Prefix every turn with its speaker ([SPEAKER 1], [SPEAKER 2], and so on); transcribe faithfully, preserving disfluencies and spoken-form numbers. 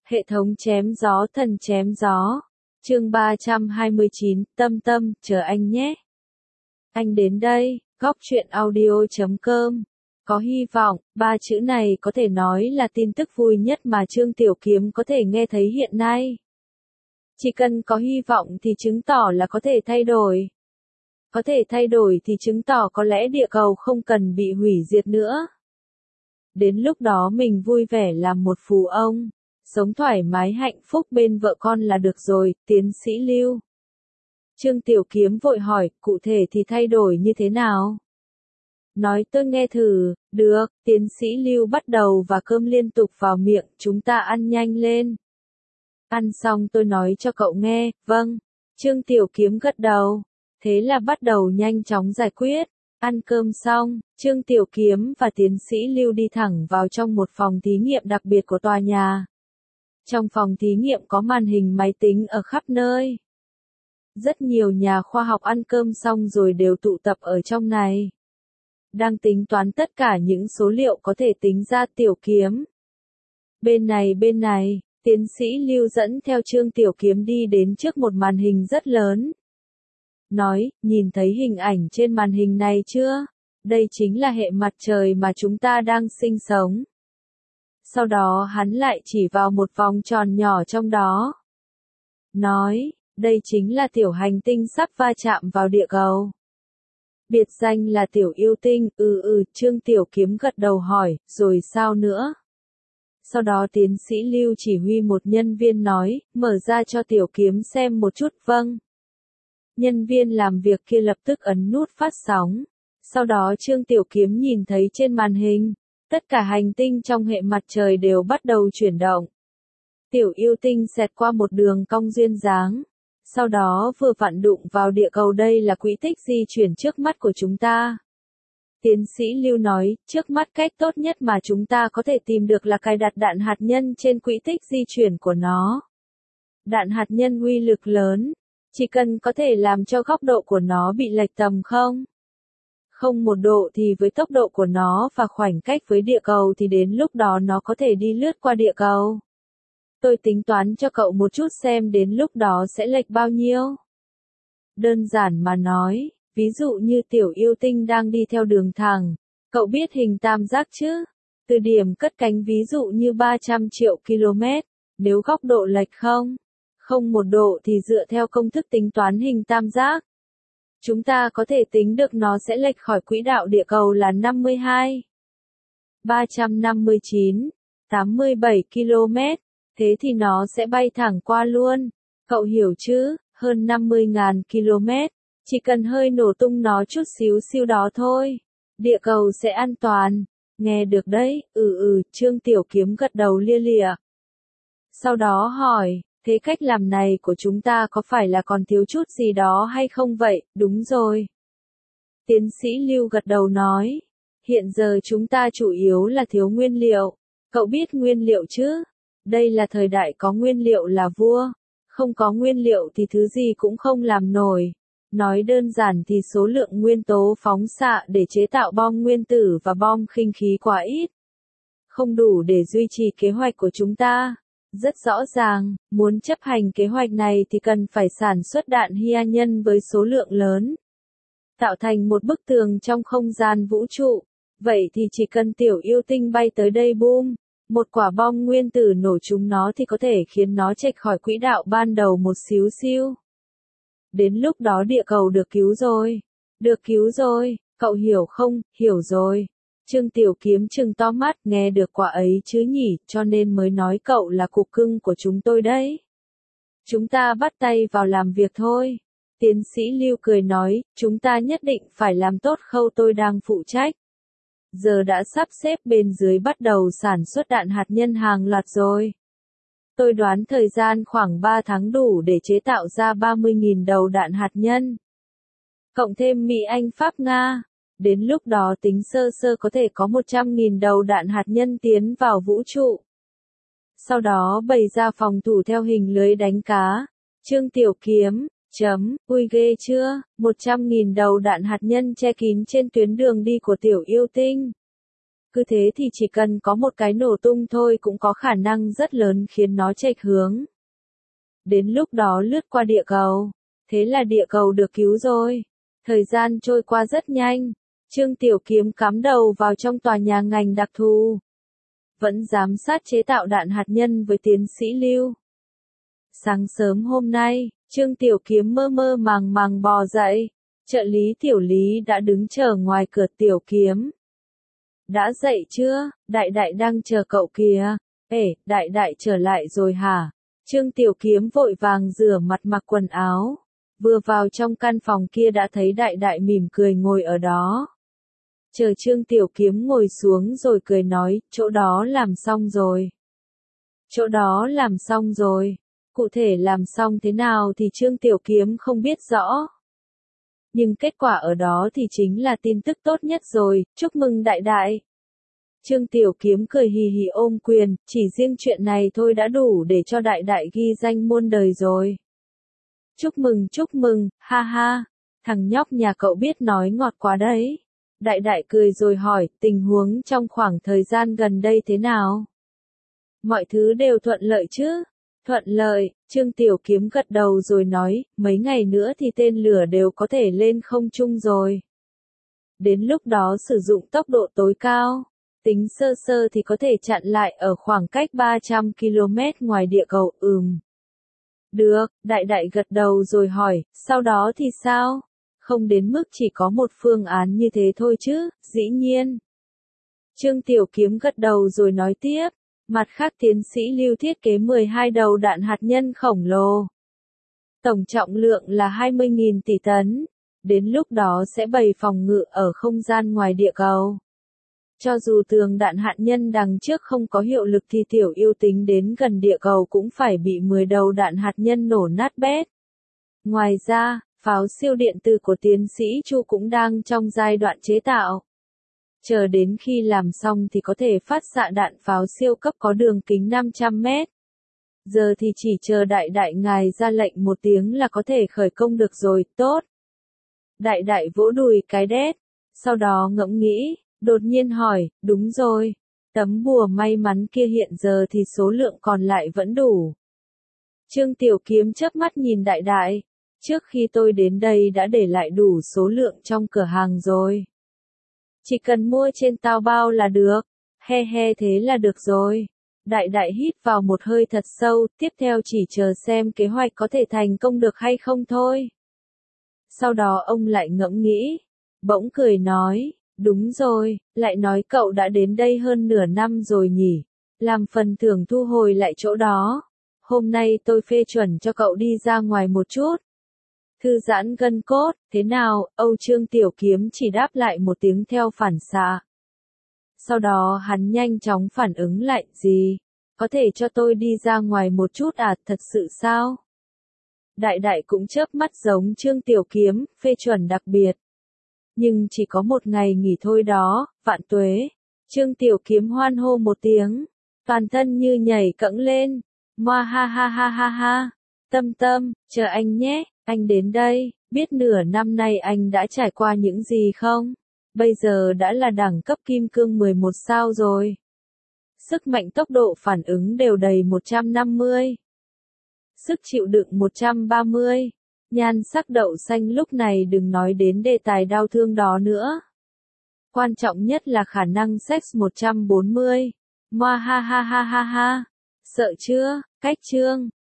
[SPEAKER 1] Hệ thống chém gió thần chém gió. Chương ba trăm hai mươi chín, Tâm Tâm, chờ anh nhé. Anh đến đây, góc truyện audio chấm com. Có hy vọng, ba chữ này có thể nói là tin tức vui nhất mà Trương Tiểu Kiếm có thể nghe thấy hiện nay. Chỉ cần có hy vọng thì chứng tỏ là có thể thay đổi. Có thể thay đổi thì chứng tỏ có lẽ địa cầu không cần bị hủy diệt nữa. Đến lúc đó mình vui vẻ làm một phú ông, sống thoải mái hạnh phúc bên vợ con là được rồi, tiến sĩ Lưu. Trương Tiểu Kiếm vội hỏi, cụ thể thì thay đổi như thế nào? Nói tôi nghe thử, được, tiến sĩ Lưu bắt đầu và cơm liên tục vào miệng, chúng ta ăn nhanh lên. Ăn xong tôi nói cho cậu nghe, vâng. Trương Tiểu Kiếm gật đầu, thế là bắt đầu nhanh chóng giải quyết. Ăn cơm xong, Trương Tiểu Kiếm và tiến sĩ Lưu đi thẳng vào trong một phòng thí nghiệm đặc biệt của tòa nhà. Trong phòng thí nghiệm có màn hình máy tính ở khắp nơi. Rất nhiều nhà khoa học ăn cơm xong rồi đều tụ tập ở trong này. Đang tính toán tất cả những số liệu có thể tính ra. Tiểu Kiếm. Bên này bên này, tiến sĩ Lưu dẫn theo Trương Tiểu Kiếm đi đến trước một màn hình rất lớn. Nói, nhìn thấy hình ảnh trên màn hình này chưa? Đây chính là hệ mặt trời mà chúng ta đang sinh sống. Sau đó hắn lại chỉ vào một vòng tròn nhỏ trong đó. Nói, đây chính là tiểu hành tinh sắp va chạm vào địa cầu. Biệt danh là tiểu yêu tinh, ừ ừ, Trương Tiểu Kiếm gật đầu hỏi, rồi sao nữa? Sau đó tiến sĩ Lưu chỉ huy một nhân viên nói, mở ra cho Tiểu Kiếm xem một chút, vâng. Nhân viên làm việc kia lập tức ấn nút phát sóng. Sau đó Trương Tiểu Kiếm nhìn thấy trên màn hình, tất cả hành tinh trong hệ mặt trời đều bắt đầu chuyển động. Tiểu yêu tinh xẹt qua một đường cong duyên dáng. Sau đó vừa vặn đụng vào địa cầu, đây là quỹ tích di chuyển trước mắt của chúng ta. Tiến sĩ Lưu nói, trước mắt cách tốt nhất mà chúng ta có thể tìm được là cài đặt đạn hạt nhân trên quỹ tích di chuyển của nó. Đạn hạt nhân uy lực lớn, chỉ cần có thể làm cho góc độ của nó bị lệch tầm không. Không một độ thì với tốc độ của nó và khoảnh cách với địa cầu thì đến lúc đó nó có thể đi lướt qua địa cầu. Tôi tính toán cho cậu một chút xem đến lúc đó sẽ lệch bao nhiêu. Đơn giản mà nói, ví dụ như tiểu yêu tinh đang đi theo đường thẳng, cậu biết hình tam giác chứ? Từ điểm cất cánh ví dụ như ba trăm triệu ki lô mét, nếu góc độ lệch không, không một độ thì dựa theo công thức tính toán hình tam giác. Chúng ta có thể tính được nó sẽ lệch khỏi quỹ đạo địa cầu là năm mươi hai, ba trăm năm mươi chín, tám mươi bảy ki lô mét. Thế thì nó sẽ bay thẳng qua luôn. Cậu hiểu chứ, hơn năm mươi nghìn ki lô mét. Chỉ cần hơi nổ tung nó chút xíu siêu đó thôi. Địa cầu sẽ an toàn. Nghe được đấy, ừ ừ, Trương Tiểu Kiếm gật đầu lia lịa. Sau đó hỏi, thế cách làm này của chúng ta có phải là còn thiếu chút gì đó hay không vậy? Đúng rồi. Tiến sĩ Lưu gật đầu nói, hiện giờ chúng ta chủ yếu là thiếu nguyên liệu. Cậu biết nguyên liệu chứ? Đây là thời đại có nguyên liệu là vua, không có nguyên liệu thì thứ gì cũng không làm nổi. Nói đơn giản thì số lượng nguyên tố phóng xạ để chế tạo bom nguyên tử và bom khinh khí quá ít. Không đủ để duy trì kế hoạch của chúng ta. Rất rõ ràng, muốn chấp hành kế hoạch này thì cần phải sản xuất đạn hydrogen với số lượng lớn. Tạo thành một bức tường trong không gian vũ trụ. Vậy thì chỉ cần tiểu yêu tinh bay tới đây boom. Một quả bom nguyên tử nổ trúng nó thì có thể khiến nó chệch khỏi quỹ đạo ban đầu một xíu xiu. Đến lúc đó địa cầu được cứu rồi. Được cứu rồi, cậu hiểu không? Hiểu rồi. Trương Tiểu Kiếm trừng to mắt, nghe được quả ấy chứ nhỉ, cho nên mới nói cậu là cục cưng của chúng tôi đấy. Chúng ta bắt tay vào làm việc thôi. Tiến sĩ Lưu cười nói, chúng ta nhất định phải làm tốt khâu tôi đang phụ trách. Giờ đã sắp xếp bên dưới bắt đầu sản xuất đạn hạt nhân hàng loạt rồi. Tôi đoán thời gian khoảng ba tháng đủ để chế tạo ra ba mươi nghìn đầu đạn hạt nhân. Cộng thêm Mỹ Anh Pháp Nga. Đến lúc đó tính sơ sơ có thể có một trăm nghìn đầu đạn hạt nhân tiến vào vũ trụ. Sau đó bày ra phòng thủ theo hình lưới đánh cá. Trương Tiểu Kiếm. Chấm, ui ghê chưa, một trăm nghìn đầu đạn hạt nhân che kín trên tuyến đường đi của tiểu yêu tinh. Cứ thế thì chỉ cần có một cái nổ tung thôi cũng có khả năng rất lớn khiến nó chệch hướng. Đến lúc đó lướt qua địa cầu. Thế là địa cầu được cứu rồi. Thời gian trôi qua rất nhanh. Trương Tiểu Kiếm cắm đầu vào trong tòa nhà ngành đặc thù. Vẫn giám sát chế tạo đạn hạt nhân với tiến sĩ Lưu. Sáng sớm hôm nay, Trương Tiểu Kiếm mơ mơ màng màng bò dậy. Trợ lý Tiểu Lý đã đứng chờ ngoài cửa. Tiểu Kiếm. Đã dậy chưa? Đại đại đang chờ cậu kìa. Ê, đại đại trở lại rồi hả? Trương Tiểu Kiếm vội vàng rửa mặt mặc quần áo. Vừa vào trong căn phòng kia đã thấy đại đại mỉm cười ngồi ở đó. Chờ Trương Tiểu Kiếm ngồi xuống rồi cười nói, chỗ đó làm xong rồi. Chỗ đó làm xong rồi. Cụ thể làm xong thế nào thì Trương Tiểu Kiếm không biết rõ. Nhưng kết quả ở đó thì chính là tin tức tốt nhất rồi, chúc mừng đại đại. Trương Tiểu Kiếm cười hì hì ôm quyền, chỉ riêng chuyện này thôi đã đủ để cho đại đại ghi danh muôn đời rồi. Chúc mừng chúc mừng, ha ha, thằng nhóc nhà cậu biết nói ngọt quá đấy. Đại đại cười rồi hỏi, tình huống trong khoảng thời gian gần đây thế nào? Mọi thứ đều thuận lợi chứ? Thuận lợi, Trương Tiểu Kiếm gật đầu rồi nói, mấy ngày nữa thì tên lửa đều có thể lên không trung rồi. Đến lúc đó sử dụng tốc độ tối cao, tính sơ sơ thì có thể chặn lại ở khoảng cách ba trăm ki lô mét ngoài địa cầu, ừm. Được, đại đại gật đầu rồi hỏi, sau đó thì sao? Không đến mức chỉ có một phương án như thế thôi chứ, dĩ nhiên. Trương Tiểu Kiếm gật đầu rồi nói tiếp, mặt khác tiến sĩ Lưu thiết kế mười hai đầu đạn hạt nhân khổng lồ. Tổng trọng lượng là hai mươi nghìn tỷ tấn, đến lúc đó sẽ bày phòng ngự ở không gian ngoài địa cầu. Cho dù tường đạn hạt nhân đằng trước không có hiệu lực thì tiểu yêu tính đến gần địa cầu cũng phải bị mười đầu đạn hạt nhân nổ nát bét. Ngoài ra, pháo siêu điện tử của tiến sĩ Chu cũng đang trong giai đoạn chế tạo. Chờ đến khi làm xong thì có thể phát xạ đạn pháo siêu cấp có đường kính năm trăm mét. Giờ thì chỉ chờ đại đại ngài ra lệnh một tiếng là có thể khởi công được rồi, tốt. Đại đại vỗ đùi cái đét, sau đó ngẫm nghĩ, đột nhiên hỏi, đúng rồi, tấm bùa may mắn kia hiện giờ thì số lượng còn lại vẫn đủ. Trương Tiểu Kiếm chớp mắt nhìn đại đại, trước khi tôi đến đây đã để lại đủ số lượng trong cửa hàng rồi. Chỉ cần mua trên Taobao là được, he he thế là được rồi. Đại đại hít vào một hơi thật sâu, tiếp theo chỉ chờ xem kế hoạch có thể thành công được hay không thôi. Sau đó ông lại ngẫm nghĩ, bỗng cười nói, đúng rồi, lại nói cậu đã đến đây hơn nửa năm rồi nhỉ, làm phần thưởng thu hồi lại chỗ đó. Hôm nay tôi phê chuẩn cho cậu đi ra ngoài một chút. Thư giãn gân cốt, thế nào, Âu Trương Tiểu Kiếm chỉ đáp lại một tiếng theo phản xạ. Sau đó hắn nhanh chóng phản ứng lại, gì? Có thể cho tôi đi ra ngoài một chút à, thật sự sao? Đại đại cũng chớp mắt giống Trương Tiểu Kiếm, phê chuẩn đặc biệt. Nhưng chỉ có một ngày nghỉ thôi đó, vạn tuế. Trương Tiểu Kiếm hoan hô một tiếng, toàn thân như nhảy cẫng lên. Moa ha ha ha ha ha. Tâm Tâm, chờ anh nhé, anh đến đây, biết nửa năm nay anh đã trải qua những gì không? Bây giờ đã là đẳng cấp kim cương mười một sao rồi. Sức mạnh tốc độ phản ứng đều đầy một trăm năm mươi. Sức chịu đựng một trăm ba mươi. Nhan sắc đậu xanh lúc này đừng nói đến đề tài đau thương đó nữa. Quan trọng nhất là khả năng sex một trăm bốn mươi. Moa ha ha ha ha ha. Sợ chưa? Cách chương.